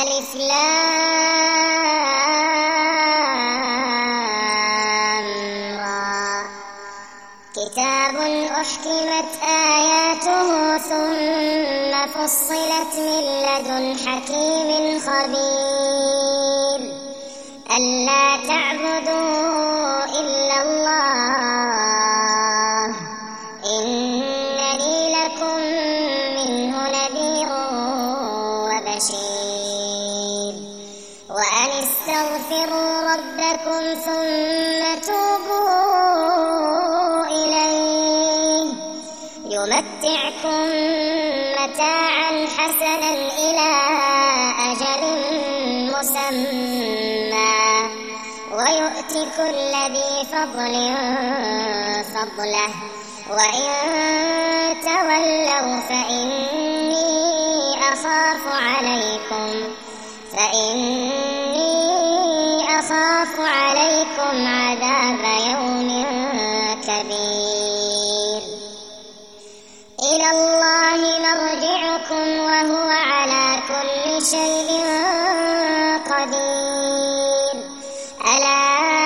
ألف لام را. كتاب أحكمت آياته ثم فصلت من لدن حكيم خبير. ألا تعبدوا إلا الله إنني لكم منه نذير وبشير. وأن استغفروا ربكم ثم توبوا إليه يمتعكم متاعا حسنا إلى أجل مسمى ويؤت كل ذي فضل فضله. وإن تولوا فإني أخاف عليكم عذاب يوم كبير. إلى الله مرجعكم وهو على كل شيء قدير. ألا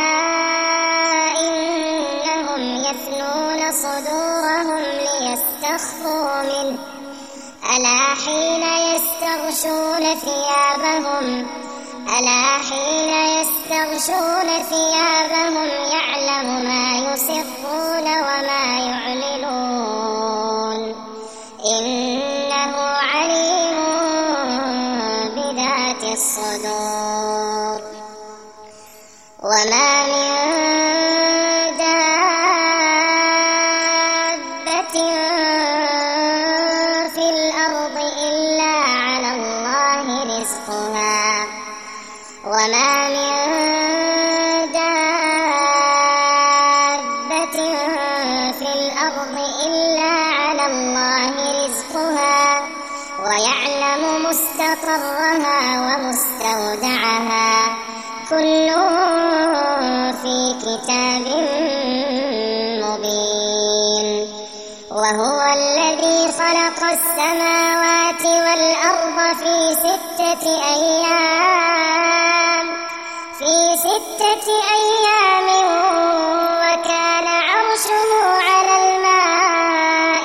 إنهم يثنون صدورهم ليستخفوا منه ألا حين يستغشون ثيابهم يعلم ما يسرون وما يعلنون إنه عليم بذات الصدور. وما من دابة في الأرض إلا على الله رزقها وما من دابة في الأرض إلا على الله رزقها ويعلم مستقرها ومستودعها كل في كتاب مبين. وهو الذي خلق السماوات والأرض في ستة أيام وكان عرشه على الماء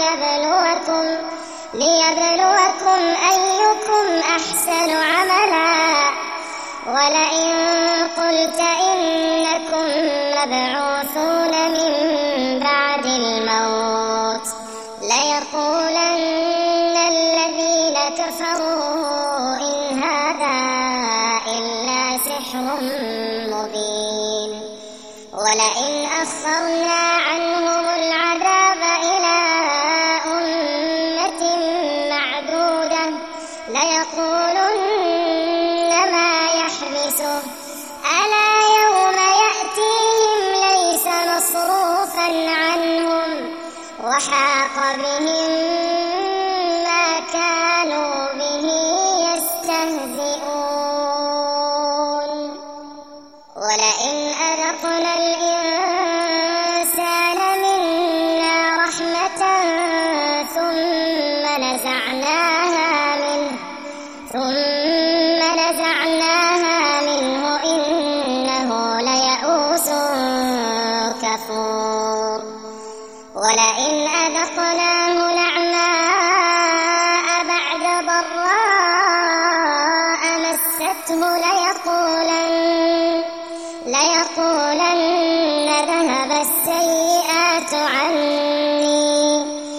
ليبلوكم أيكم أحسن عملا. ولئن قلت إنكم مبعوثون من بعد الموت ليقولن الذين كفروا إن هذا إلا سحر مبين. ولئن أخرنا عنهم العذاب إلى أمة معدودة ليقولن ما يحبسه ألا يوم يأتيهم ليس مصروفا عنهم وحاق بهم ما كانوا به يستهزئون. ولئن أذقنا الإنسان منا رحمة ثم نزعناها منه إنه ليئوس كفور. ولئن أذقناه نعماء بعد ضراء مسته ليقولن ذهب السيئات عني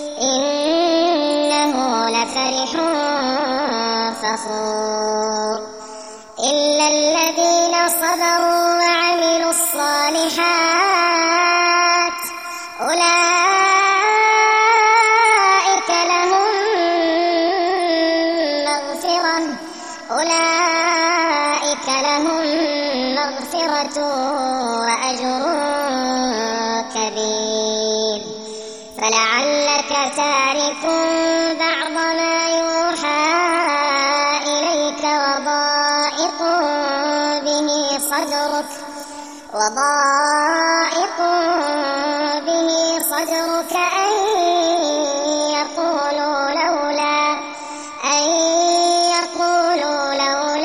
إنه لفرح فخور. إلا الذين صبروا وعملوا الصالحات أولئك لهم مغفرة وأجر كبير. فلعلك تارك بعض ما يوحى إليك وضائق به صدرك أن يقولوا لولا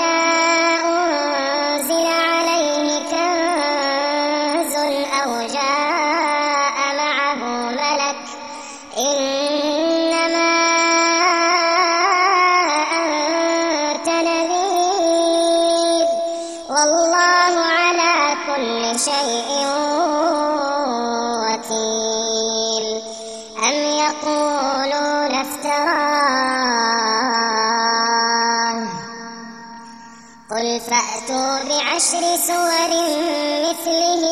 قل فأتوا ب10 سور مثله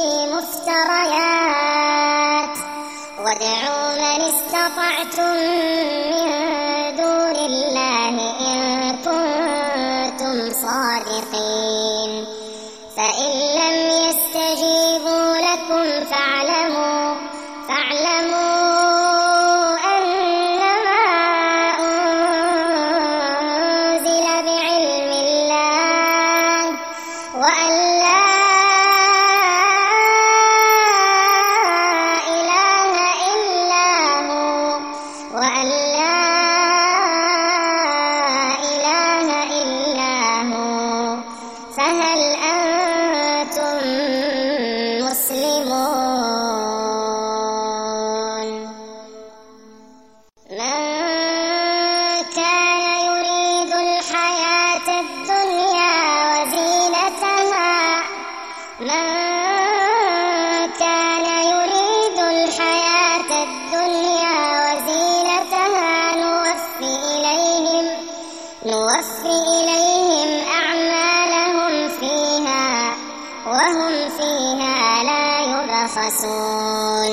مفتريات وادعوا من استطعتم من دون الله إن كنتم صادقين فإن لم يستجيبوا لكم فاعلموا أنما أنزل بعلم الله وأن لا إله إلا هو فهل أنتم مسلمون؟ من كان يريد الحياة الدنيا وزينتها نوفي إليهم أعمالهم فيها وهم فيها لا يبخسون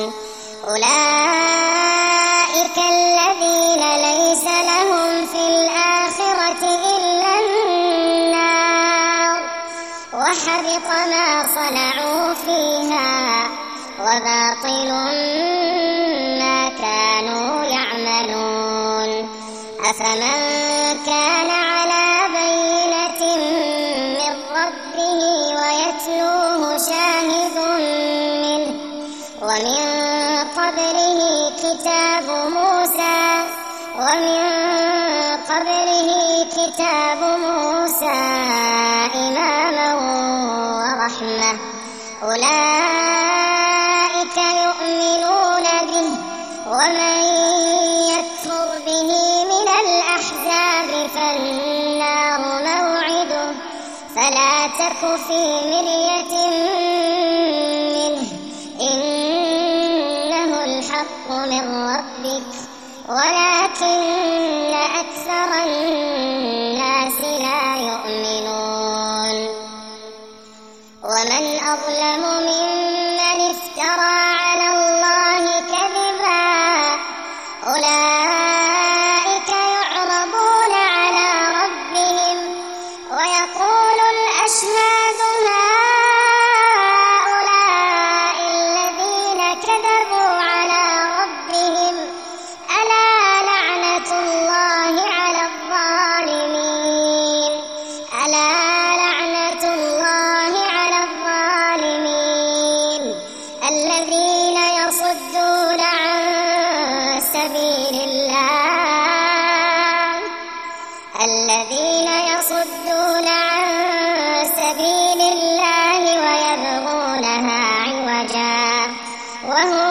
أولئك الذين ليس لهم في الآخرة إلا النار وحبط ما صنعوا فيها وباطل ما كانوا يعملون أفمن كان على بينة من ربه ويتلوه شاهد منه ومن قبله كتاب موسى إماما ورحمة أولئك يؤمنون به ومن يكفر به من الأحزاب فالنار موعده فلا تك في مرية منه إنه الحق من ربك ولكن أكثر الناس لا يؤمنون ومن أظلم ممن افترى على الله كذبا أولئك يعرضون على ربهم ويقول الأشهاد هؤلاء الذين كذبوا على ربهم ألا لعنة الله على الظالمين الذين يصدون عن سبيل الله ويبغونها عوجا وهم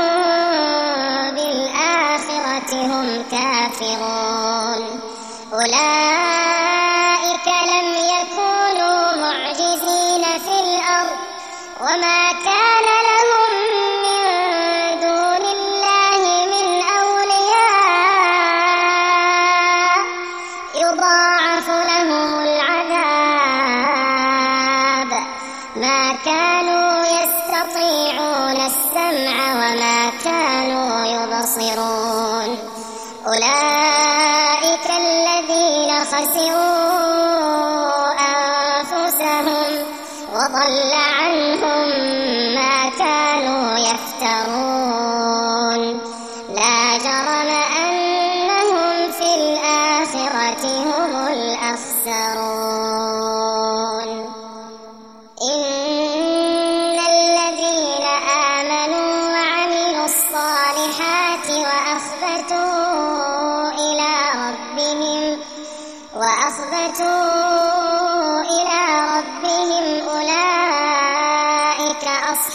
بالآخرة هم كافرون أولئك لم يكونوا معجزين في الأرض وما كان لهم من دون الله من أولياء يضاعف لهم العذاب ما كانوا يستطيعون السمع وما كانوا يبصرون أولئك الذين خسروا أنفسهم وضل عنهم ما كانوا يفترون لا جرم أنهم في الآخرة هم الأخسرون إن الذين آمنوا وعملوا الصالحات وأخبتوا إلى ربهم أولئك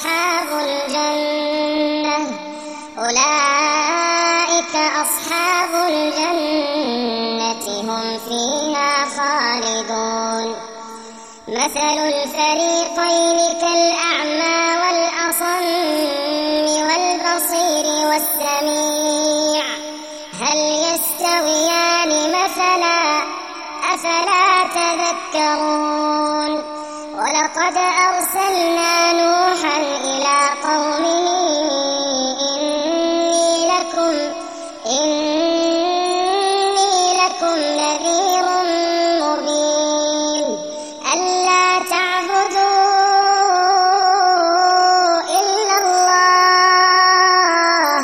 أصحاب الجنة هم فيها خالدون مثل الفريقين كالأعمى والأصم والبصير والسميع هل يستويان مثلا أفلا تذكرون لقد أرسلنا نوحا إلى قومه إني لكم نذير مبين ألا تعبدوا إلا الله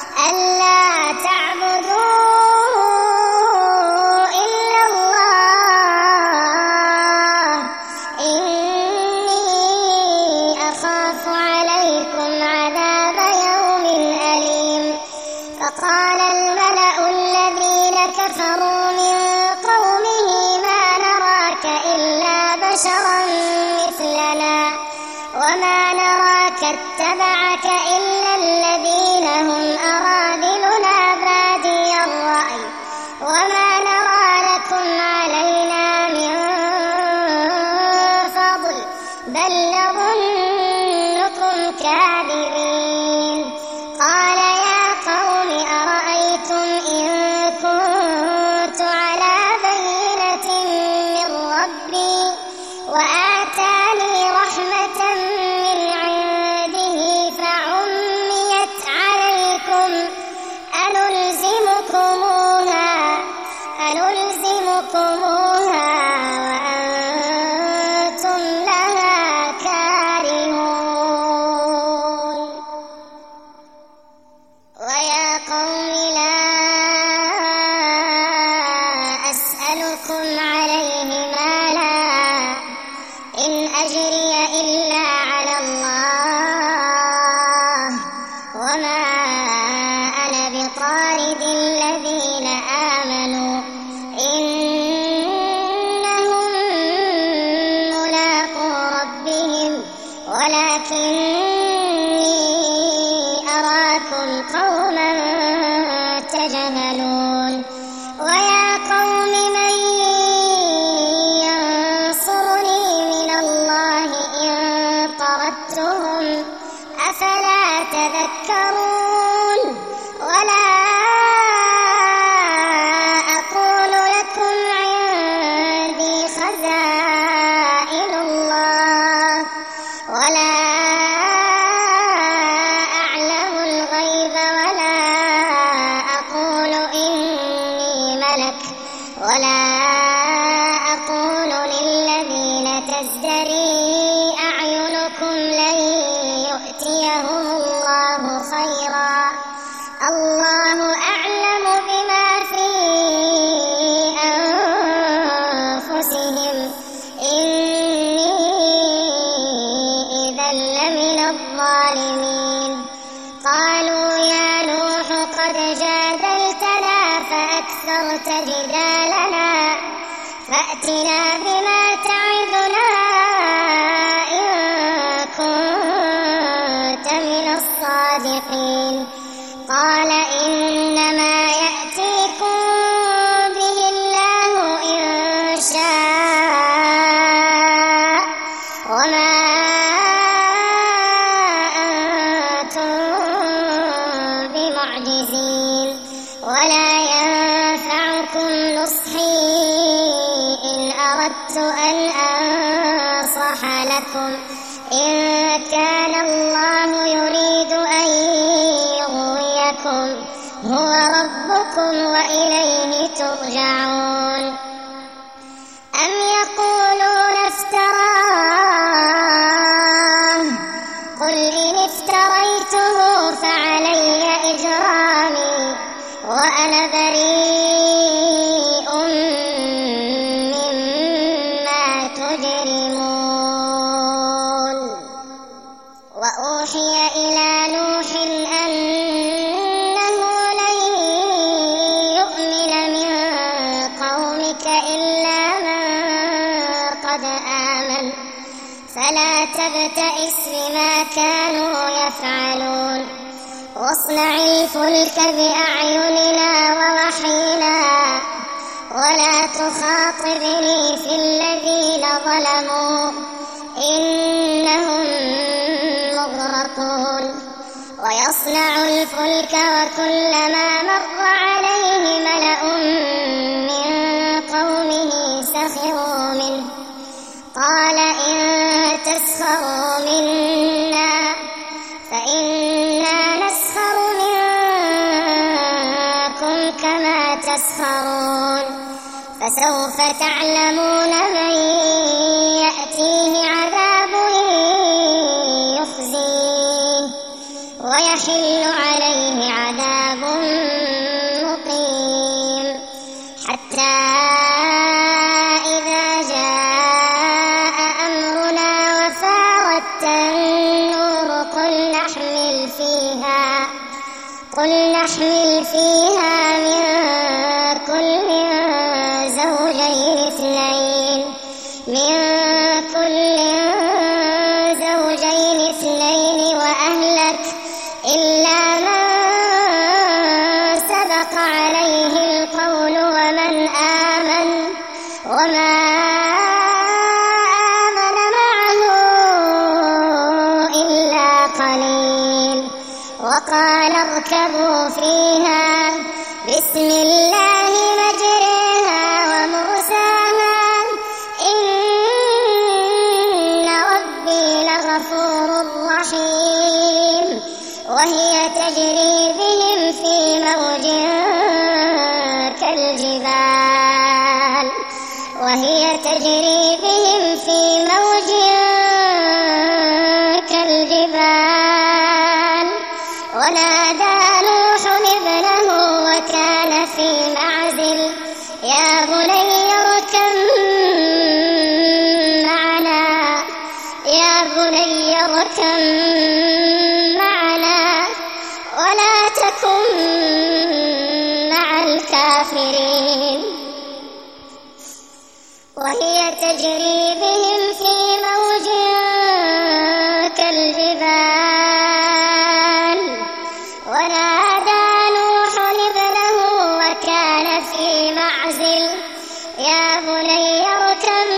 إني أخاف عليكم عذاب يوم أليم. فقال الملأ الذين كفروا من قومه ما نراك إلا بشرا مثلنا وما نراك اتبعك إلا الذين هم أراذلنا بادي الرأي وما نرى لكم علينا من فضل بل نظنكم كاذبين. قال يا قوم أرأيتم إن كنت على بينة من ربي وآتاني رحمة من عنده فعميت عليكم أنلزمكموها وأنتم لها كارهون. ويا قوم لا أسألكم عليه مالا إن أجري إلا على الله وما أنا بطارد الذين آمنوا إنهم ملاقو ربهم ولكني أراكم قوما تجهلون. ويا قوم من ينصرني من الله إن طردتهم أفلا تذكرون. ولا أقول لكم عندي خزائن الله ولا أعلم الغيب ولا أقول إني ملك ولا أقول للذين تزدري أعينكم لن يؤتيهم الله خيرا الله أعلم بما في أنفسهم إني إذا لمن الظالمين. قالوا يا نوح قد جادلتنا فأكثرت جدالنا فأتنا بما تعدنا إن كنت من الصادقين. قال إنما يأتيكم به الله إن شاء وما أنتم بمعجزين ولا ينفعكم نصحي إن أردت أن أنصح لكم إن كان الله يريد أن يغويكم هو ربكم وإليه ترجعون. أم يقولون افتراه قل إن افتريته فعلي إجرامي وأنا بريء مما تجرمون. وأوحي إلى نوح أنه لن يؤمن من قومك إلا من قد آمن فلا تبتئس بما كانوا يفعلون. واصنع الفلك بأعيننا ووحينا ولا تخاطبني في الذين ظلموا إنهم مغرقون. ويصنع الفلك وكلما مر عليه ملأ من قومه سخروا منه قال إن تسخروا منا فإنا نسخر منكم كما تسخرون فسوف تعلمون من يأتيه عذاب يخزيه ويحل عليه عذاب مقيم حتى إذا جاء أمرنا وفارت النور قل نحمل فيها من كل زوجين اثنين وأهلك إلا من سبق عليه القول وما آمن معه إلا قليل وقال اركبوا فيها بسم الله مجريها ومرساها إن ربي لغفور رحيم وهي تجري بهم في موج كالجبال ونادى نوح ابنه وكان في معزل يا بني اركب معنا ولا تكن مع الكافرين وهي تجري بهم في موج كالجبال ونادى نوح ابنه وكان في معزل يا بني اركب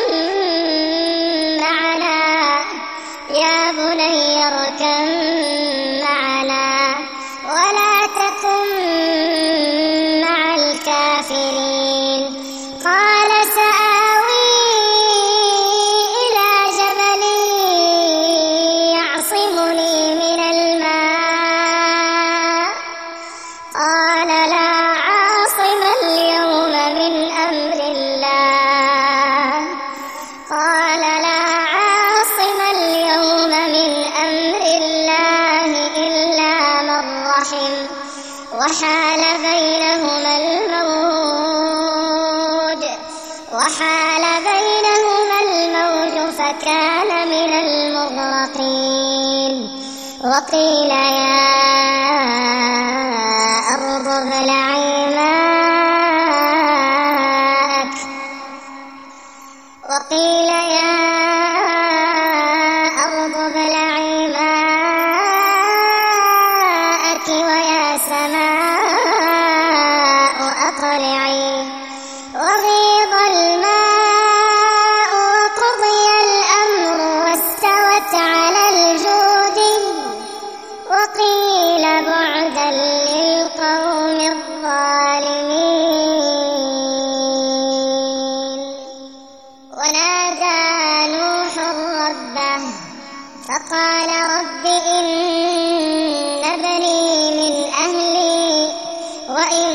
معنا ولا تكن مع الكافرين قال سآوي إلى جبل يعصمني من الماء قال لا عاصم اليوم من أمر الله وحال بينهما الموج فكان من المغرقين وقيل يا أرض ابلعي ماءك ويا سماء أقلعي وغيض الماء وقضي الأمر واستوت على الجود وقيل بعدا للقوم الظالمين ونادى نوح ربه فقال رب إن ابني من أهلي وإن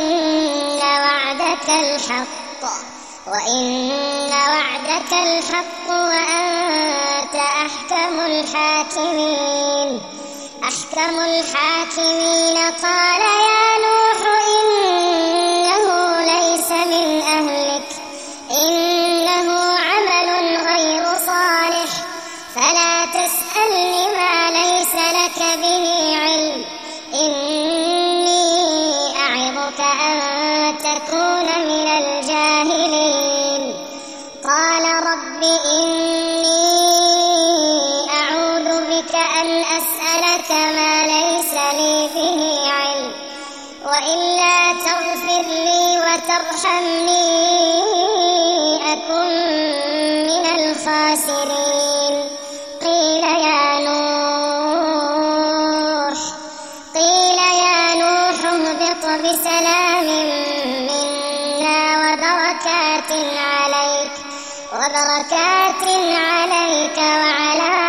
وعدك الحق وأنت أحكم الحاكمين قال يا نوح إنه ليس من أهلك إنه عمل غير صالح فلا تسألني ما ليس لك به علم إني أعظك أن تكون من الجاهلين قال رب إني أعوذ بك أن أسألك ما ليس لي به علم وإلا تغفر لي وترحمني أكن من الخاسرين قيل يا نوح اهبط بسلام منا وبركات عليك وعلى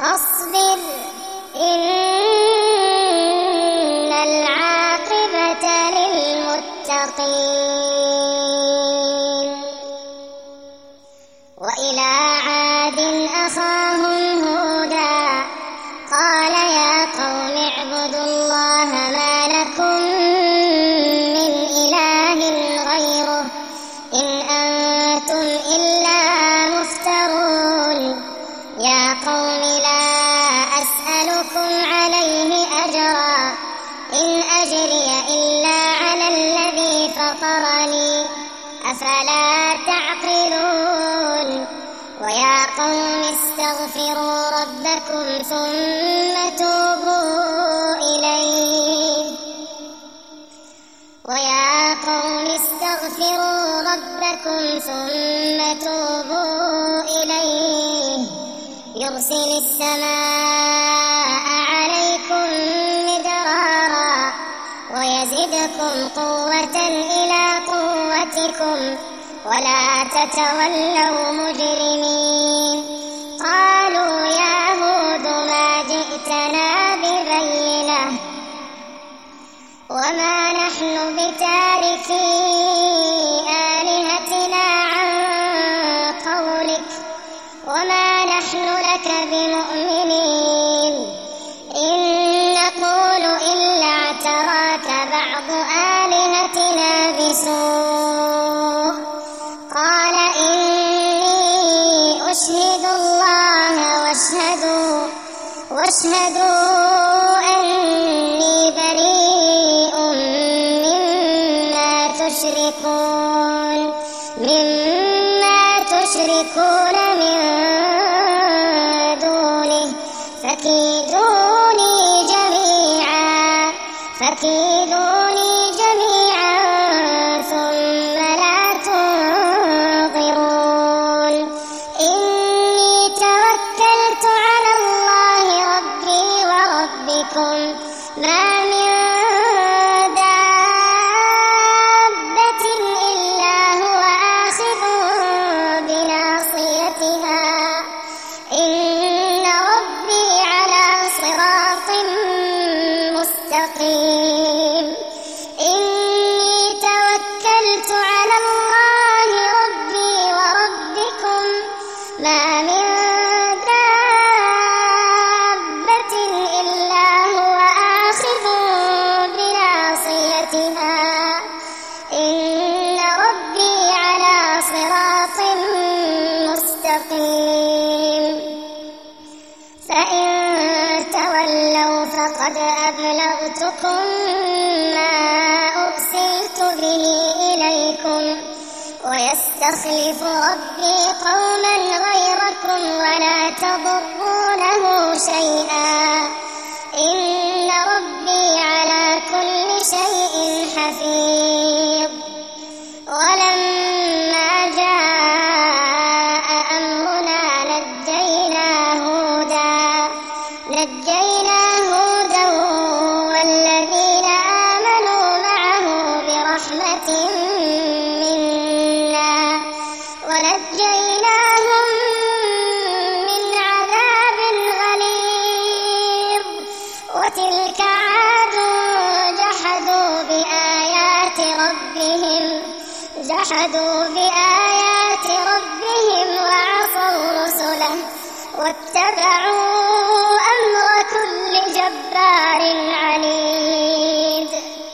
فاصبر إن العاقبة للمتقين. وإلى عاد أخاهم هودا قال يا قوم اعبدوا الله ما لكم من إله غيره إن أنتم إلا مفترون. يا قوم لا أسألكم عليه أجرا إن أجري إلا على الذي فطرني أفلا تعقلون. ويا قوم استغفروا ربكم ثم توبوا إليه يرسل السماء عليكم مدرارا ويزدكم قوة إلى قوتكم ولا تتولوا مجرمين. قالوا يا هود ما جئتنا ببينة وما نحن بتاركي آلهتنا عن قولك وما نحن لك بمؤمنين إن نقول إلا اعتراك بعض آلهتنا بسوء. قال إني أشهد الله واشهدوا أني بريء مما تشركون من دونه فكيدوني جميعا ثم لا تنظرون. إني توكلت على الله ربي وربكم ما من دابة إلا هو آخذ بناصيتها إن ربي على صراط مستقيم. إني توكلت على الله ربي وربكم ما من دابة إلا هو آخذ بناصيتها إن ربي على صراط مستقيم. فإن تولوا فقد أبلغتكم ما أرسلت به إليكم ويستخلف ربي قوما غيركم ولا تضرونه شيئا إن ربي على كل شيء حفيظ. ولما جاء أمرنا نجينا هودا والذين آمنوا معه برحمة منا ونجيناهم من عذاب غليظ. وتلك عاد جحدوا بآيات ربهم وعصوا رسله واتبعوا أمر كل جبار عنيد.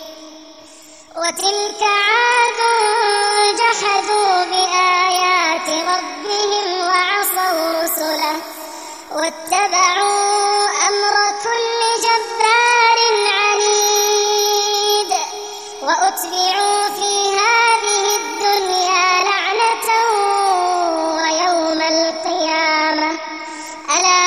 وتلك عاد جحدوا بآيات ربهم وعصوا رسله واتبعوا أمر كل جبار عنيد. وأتبعوا في هذه الدنيا لعنة ويوم القيامة ألا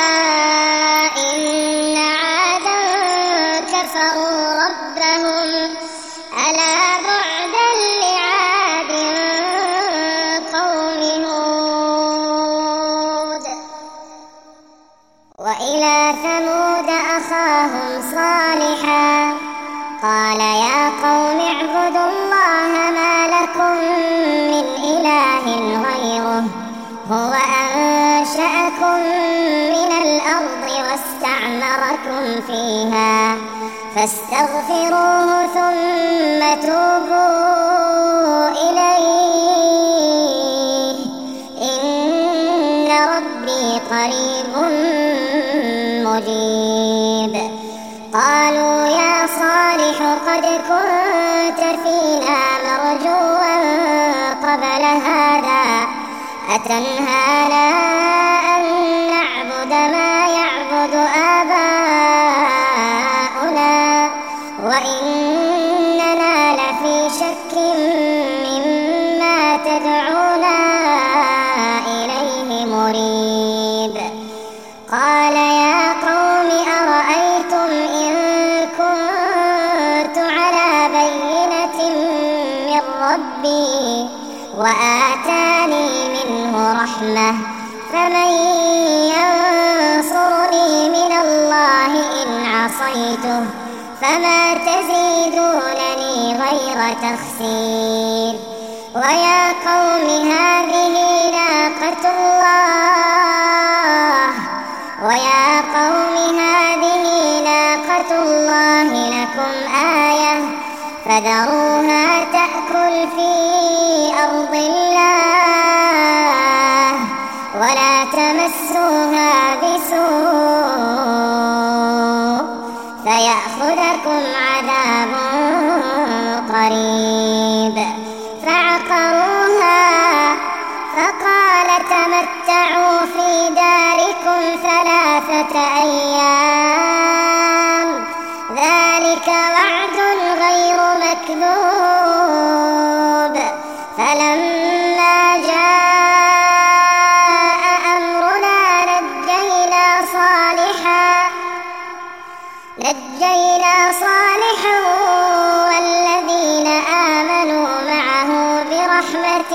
إن عادا كفروا ربهم ألا بعدا لعاد قوم هود. وإلى ثمود أخاهم صالحا قال يا قوم اعبدوا الله ما لكم من إله غيره هو أنشأكم من الأرض معكم فيها فاستغفروه ثم توبوا إليه إن ربي قريب مجيب. قالوا يا صالح قد كنت فينا مرجوا قبل هذا أتنهانا أن نعبد ما يعبد آباؤنا وإننا لفي شك مما تدعونا إليه مريب. قال يا قوم أرأيتم إن كنت على بينة من ربي وآتاني منه رحمة فمن ينصرني من الله إن عصيته فما تزيدونني غير تخسير. ويا قوم هذه ناقة الله لكم آية فذروها تأكل في أرض الله ولا تمسوها بسوء فيأخذكم عذاب قريب. فعقروها فقال تمتعوا في داركم 3 أيام ذلك وعد غير مكذوب. فلما جاء أمرنا نجينا صالحا والذين آمنوا معه برحمة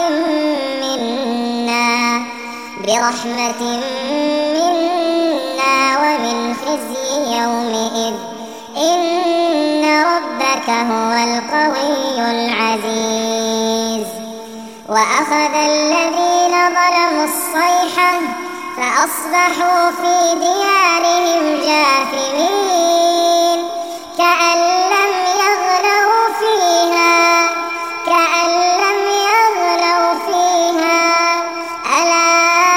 منا ومن خزي يومئذ إن ربك هو القوي العزيز. وأخذ الذين ظلموا الصيحة فأصبحوا في ديارهم جاثمين كأن لم يغنوا فيها ألا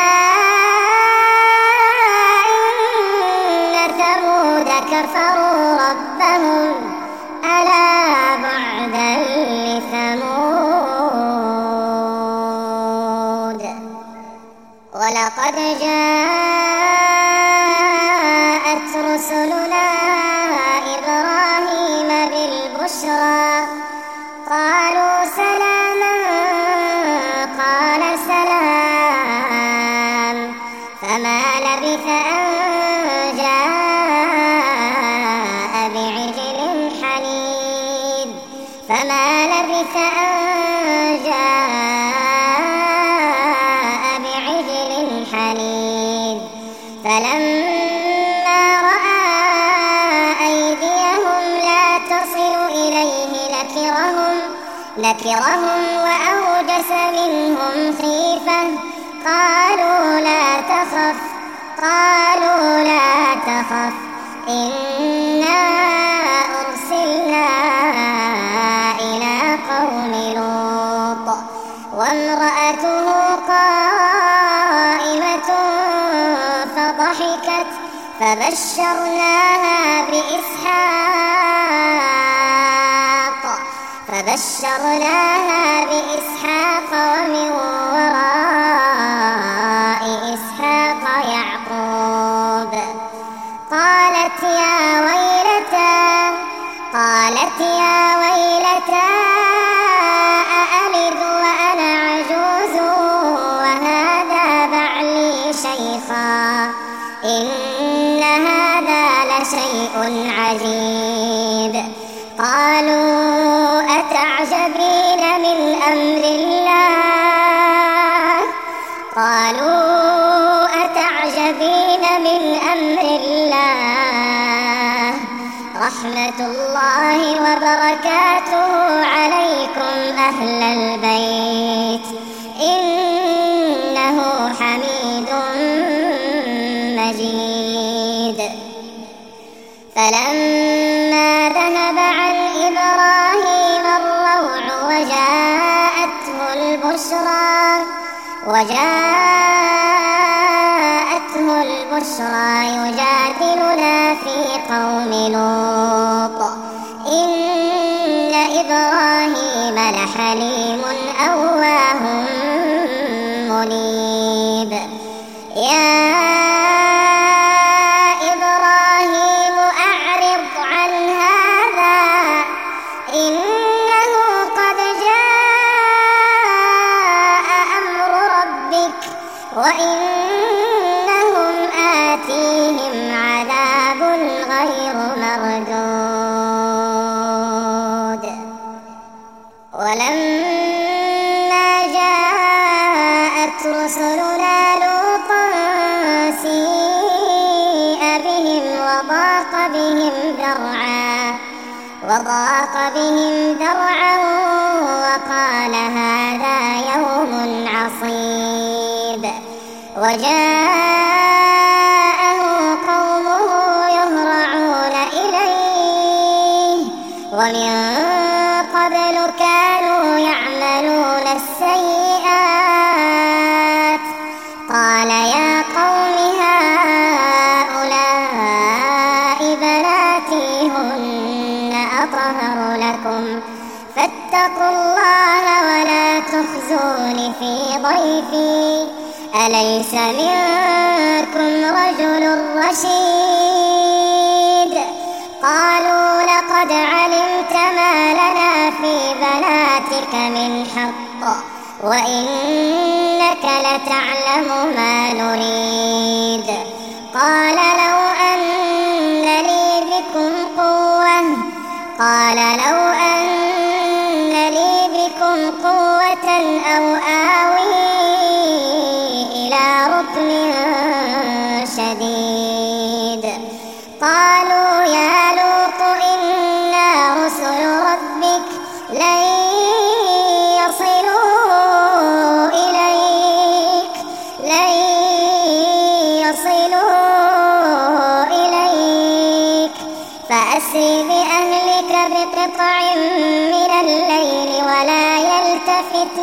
إن ثمود كفروا ربهم ألا بعدا لثمود. ولقد جاءت رسلنا إبراهيم بالبشرى قالوا سلاما قال سلام فما لبث أن جاء بعجل حنيذ. فلما رأى أيديهم لا تصل إليه نكرهم وأوجس منهم خيفة قالوا لا تخف إنا أرسلنا إلى قوم لوط وامرأته قائمة فضحكت فبشرناها بإسحاق ومن وراء إسحاق يعقوب. قالت يا ويلتى أألد وأنا عجوز وهذا بعلي شيخا إن هذا لشيء عجيب. قالوا أتعجبين من أمر الله رحمة الله وبركاته عليكم أهل البيت إنه حميد مجيد. فلما ذهب عن إبراهيم الروع وجاءته البشرى يجادلنا في قوم لوط إن إبراهيم لحليم أواه منيب. يا إبراهيم أعرض عن هذا إنه قد جاء أمر ربك وإنهم آتيهم عذاب غير مردود. ولما جاءت رسلنا لوطا سيء بهم وضاق بهم ذرعا وقال هذا يوم عصيب. وجاءه قومه يهرعون إليه ومن قبل كانوا يعملون السيئات. قال يا قوم هؤلاء بناتي هن أطهر لكم فاتقوا الله ولا تخزون في ضيفي أليس منكم رجل رشيد. قالوا لقد علمت ما لنا في بناتك من حق وإنك لتعلم ما نريد. قال لو أن لي بكم قوة أو آوي إلى ركن شديد. قالوا يا لوط إنا رسل ربك لن يصلوا إليك فأسر بأهلك بقطع من الليل ولا يلتفت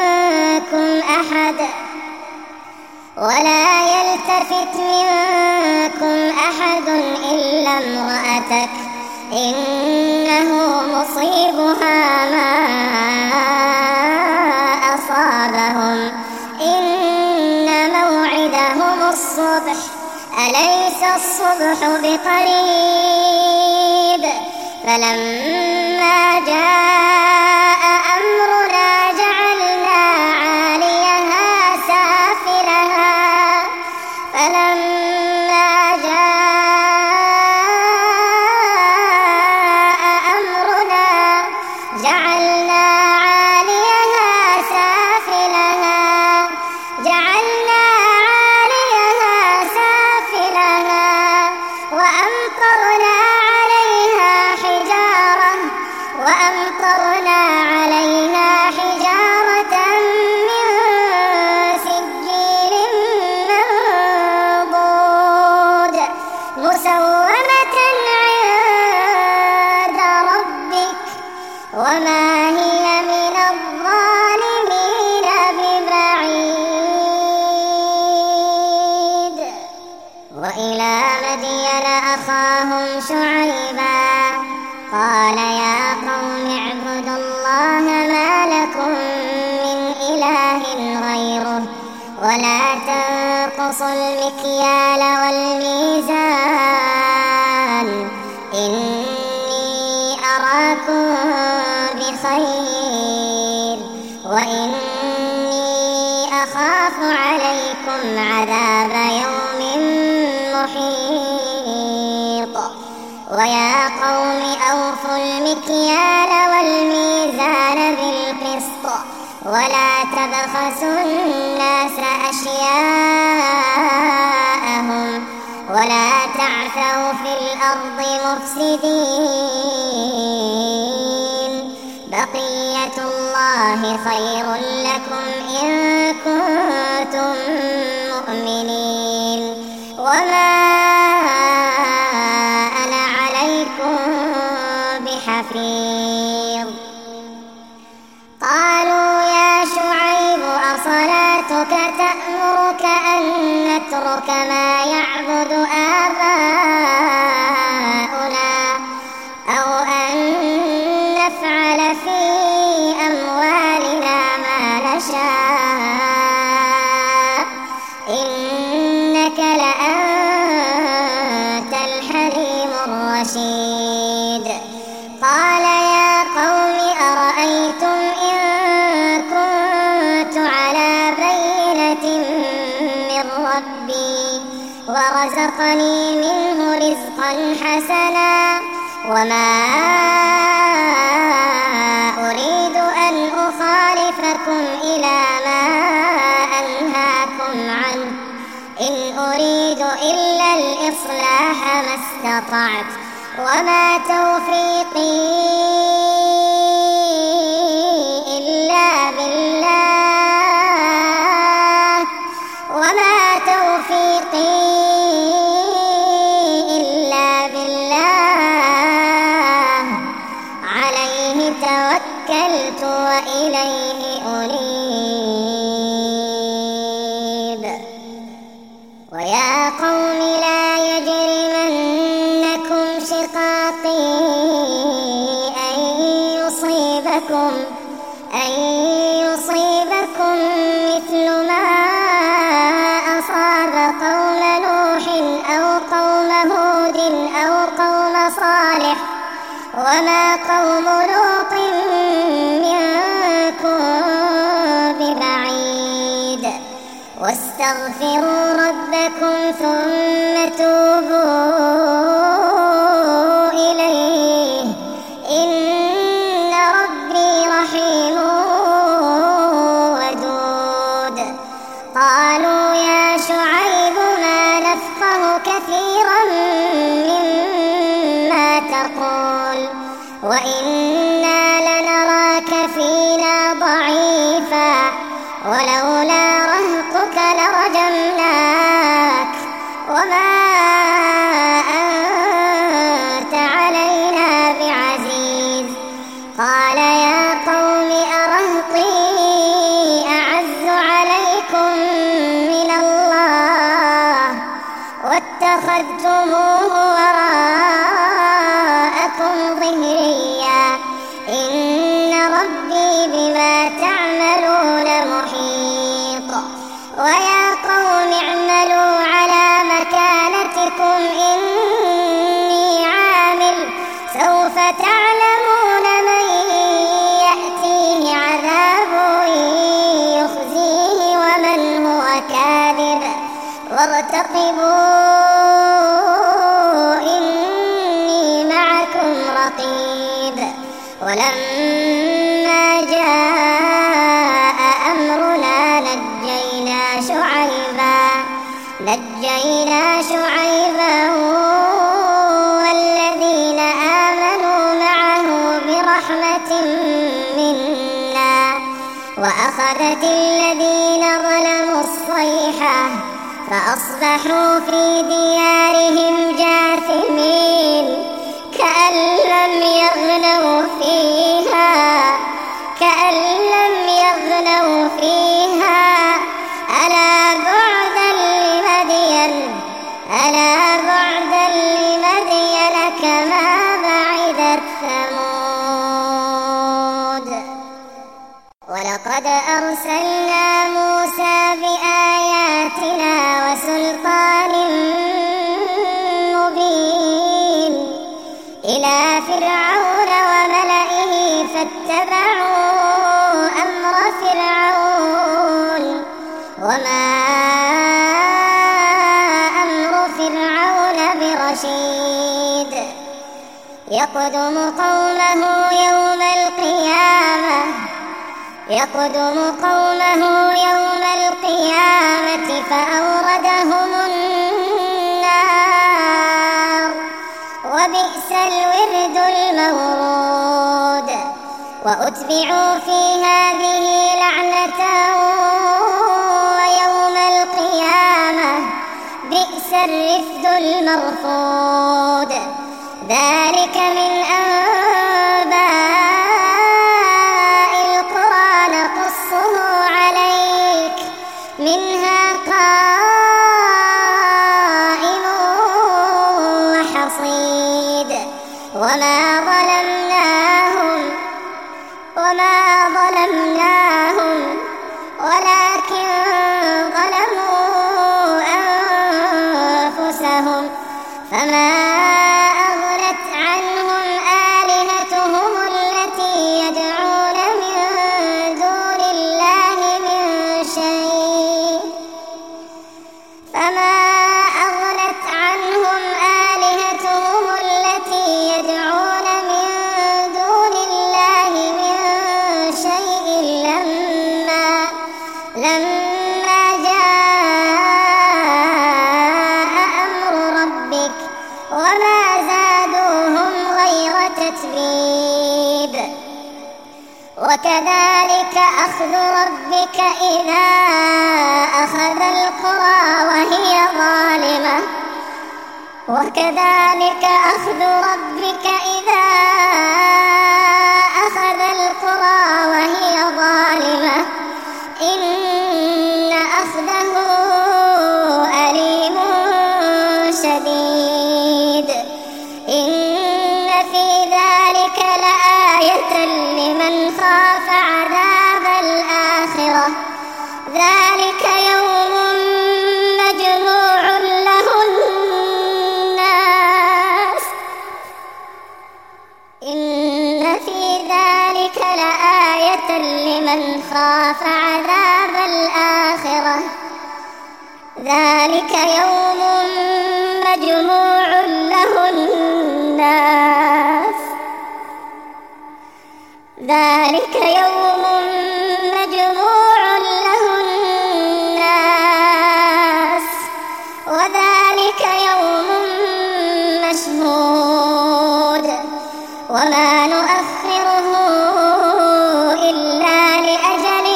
منكم أحد إلا امرأتك إنه مصيبها ما أصابهم إن موعدهم الصبح أليس الصبح بقريب. فلما جاء أمرنا جعلنا عاليها سافلها وأمطرنا عليها حجارة من سجيل منضود مسومة عند ربك وما هي من الظالمين ببعيد. وإلى مدين أخاهم شعيبا قال يا قوم اعبدوا الله ما لكم من إله غيره ولا تنقصوا المكيال والميزان إني أراكم بخير وإني أخاف عليكم عذاب يوم محيط. ويا قوم أوفوا المكيال والميزان بالقسط ولا تبخسوا الناس أشياءهم ولا تعثوا في الأرض مفسدين. بقية الله خير لكم إن كنتم مؤمنين وما أنا حفيظ. قالوا يا شعيب أصلاتك تأمرك أن نترك ما يعبد آباؤنا أو أن نفعل في أموالنا ما نشاء إنك لأنت الحليم الرشيد. قال يا قوم أرأيتم إن كنت على بينة من ربي ورزقني منه رزقا حسنا وما أريد أن أخالفكم إلى ما أنهاكم عنه إن أريد إلا الإصلاح ما استطعت وما توفيقي إلا بالله عليه توكلت وإليه أنيب. ويا قوم لا يجرمنكم شقاقي أن يصيبكم مثل ما أصاب قوم نوح أو قوم هود أو قوم صالح وما قوم لوط منكم ببعيد. واستغفروا ربكم ثم توبوا إليه إن ربي رحيم ودود. قالوا يا شعيب ما نفقه كثيرا مما تقول وإنا لنراك فينا ضعيفا ولولا رهطك لرجمناك وما أنت علينا بعزيز. قال يا قوم أرهطي أعز عليكم من الله واتخذتموه وراءكم ظهريا إن ربي بما تعملون محيط. ويا قوم اعملوا على مكانتكم إني عامل سوف تعلمون من يأتيه عذاب يخزيه ومن هو كاذب وارتقبوا إني معكم رقيب. ولما جاء أمرنا نجينا شعيبا والذين آمنوا معه برحمة منا وأخذت الذين ظلموا الصيحة فأصبحوا في ديارهم جاثمين كأن لم يغنوا فيها ألا بعدا لمدين كما بعدت ثمود. ولقد أرسلنا موسى بآياتنا وسلطان مبين إلى فرعون وملئه فاتبعوا أمر فرعون وما أمر فرعون برشيد. يقدم قومه يوم القيامة فأوردهم النار وبئس الورد المورود. وأتبعوا في هذه لعنة ويوم القيامة بئس الرفد المرفود. ذلك من أنباء وما ظلمناهم ولكن ظلموا أنفسهم فما أغنت عنهم آلهتهم التي يدعون من دون الله من شيء لما جاء أمر ربك وما زادوهم غير تتبيب وكذلك أخذ ربك إذا أخذ القرى وهي ظالمة إن أخذه أليم شديد إن في ذلك لآية لمن خاف عذاب الآخرة ذلك يوم مجموع له الناس إن في ذلك لآية لمن خاف عذاب الآخرة ذلك يوم مجموع له الناس وذلك يوم مشهود وما نؤخره إلا لأجل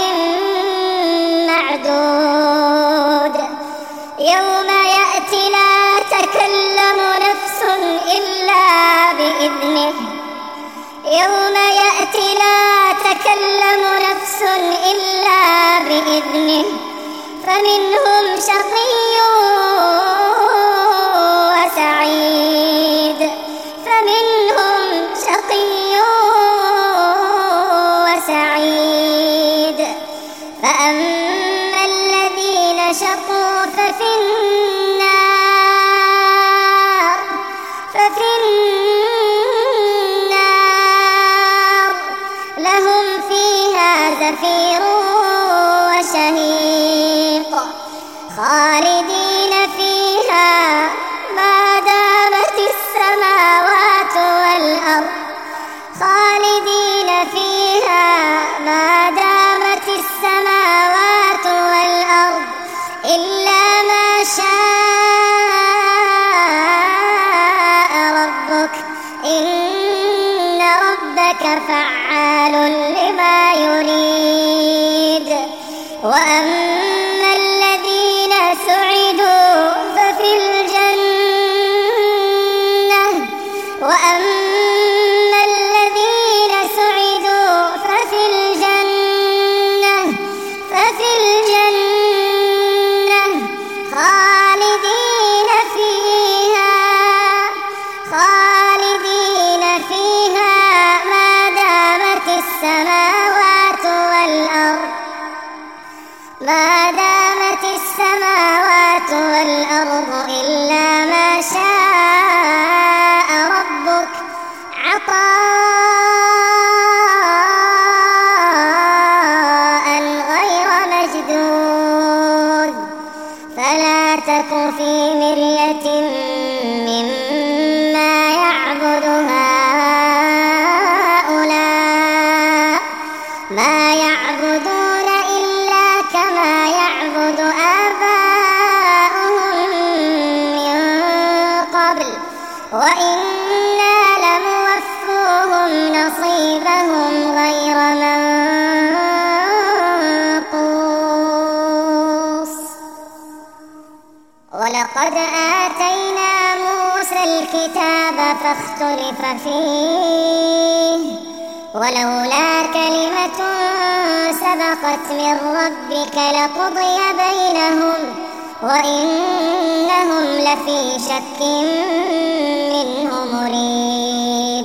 معدود يوم يأتي لا تكلم نفس إلا بإذنه فمنهم شقي وسعيد فأما الذين شقوا ففي النار لهم فيها زفير وشهيق خالدين فيها ما دامت السماوات والأرض إلا ما شاء ربك إن ربك فعال لما يريد وأما الذين سعدوا ففي الجنة خالدين فيها ما دامت السماوات والأرض إلا ما شاء ربك عطاء غير مجدود فلا تك في مرية مما يعبد هؤلاء ما يعبدون إلا كما يعبد آباؤهم من قبل وإنا لموفوهم نصيبهم غير منقوص ولقد آتينا موسى الكتاب فاختلف فيه ولولا كلمة سبقت من ربك لقضي بينهم وإنهم لفي شك منه مريب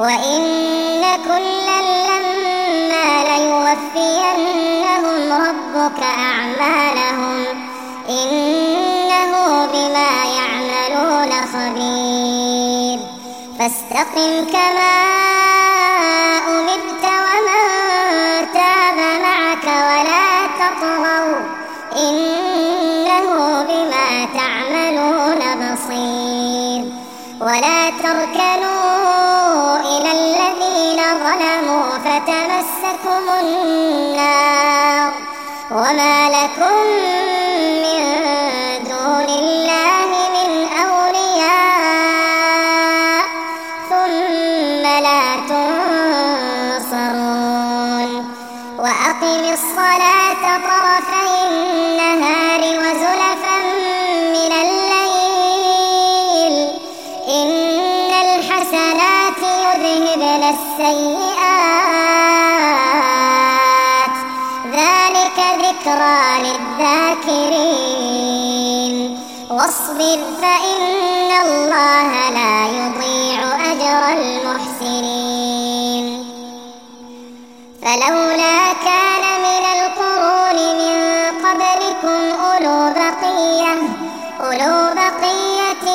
وإن كلا لما ليوفينهم ربك أعمالهم إنه بما يعملون خبير فاستقم كما أمرت ومن تاب معك ولا تطغوا إنه بما تعملون بصير ولا تركنوا إلى الذين ظلموا فتمسكم النار وما لكم من دون الله من أولياء ثم لا تنصرون وأقم الصلاة طرفي النهار وزلفا من الليل إن الحسنات يذهبن السيئات ذلك ذكرى للذاكرين واصبر فإن الله لا يضيع أجر المحسنين فلولا كان من القرون من قبلكم أولو بقية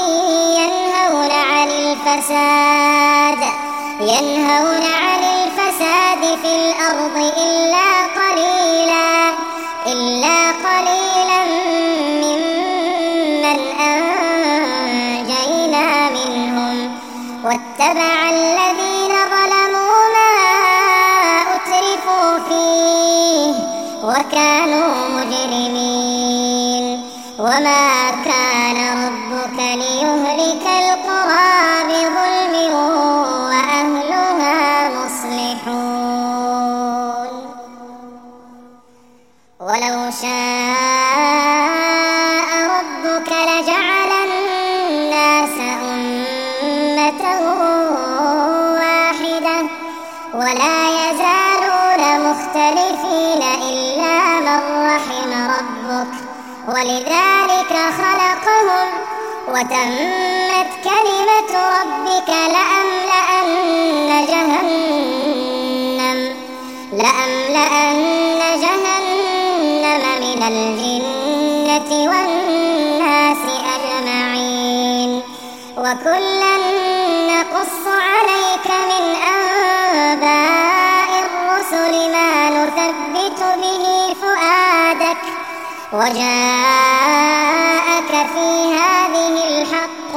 ينهون عن الفساد في الأرض إلا قليلا ممن أنجينا منهم واتبع الذين ظلموا ما أترفوا فيه وكانوا مجرمين وما كان ربك ليهلك القرى بظلم وأهلها مصلحون ولو شاء ربك لجعل الناس أمة واحدة ولا يزالون مختلفين إلا من رحم ربك ولذلك خلقهم وتمت كلمة ربك لأملأن جهنم من الجنة والناس أجمعين وكلا نقص عليك من أنباء الرسل ما نثبت به فؤادك وجاءك في هذه الحق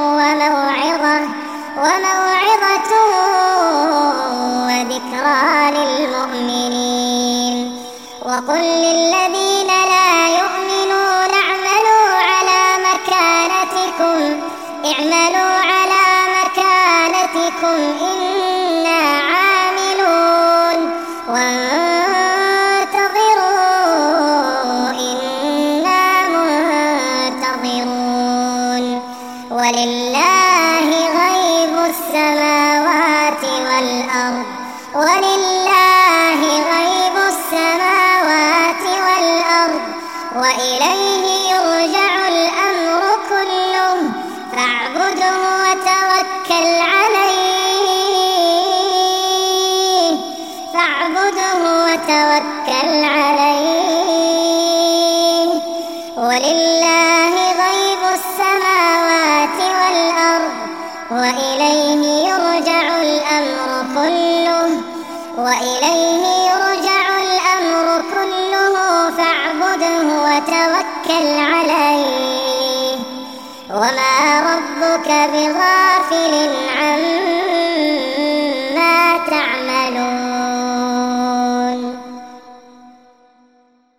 وموعظة وذكرى للمؤمنين وقل للذين لا يؤمنون اعملوا على مكانتكم إنا عاملون وانتظروا إنا منتظرون ولله غيب السماوات والأرض وإليه يرجع الأمر كله فاعبده وتوكل عليه ولله غيب السماوات والأرض وإليه يرجع الأمر كله فاعبده وتوكل عليه وما ربك بغافل عما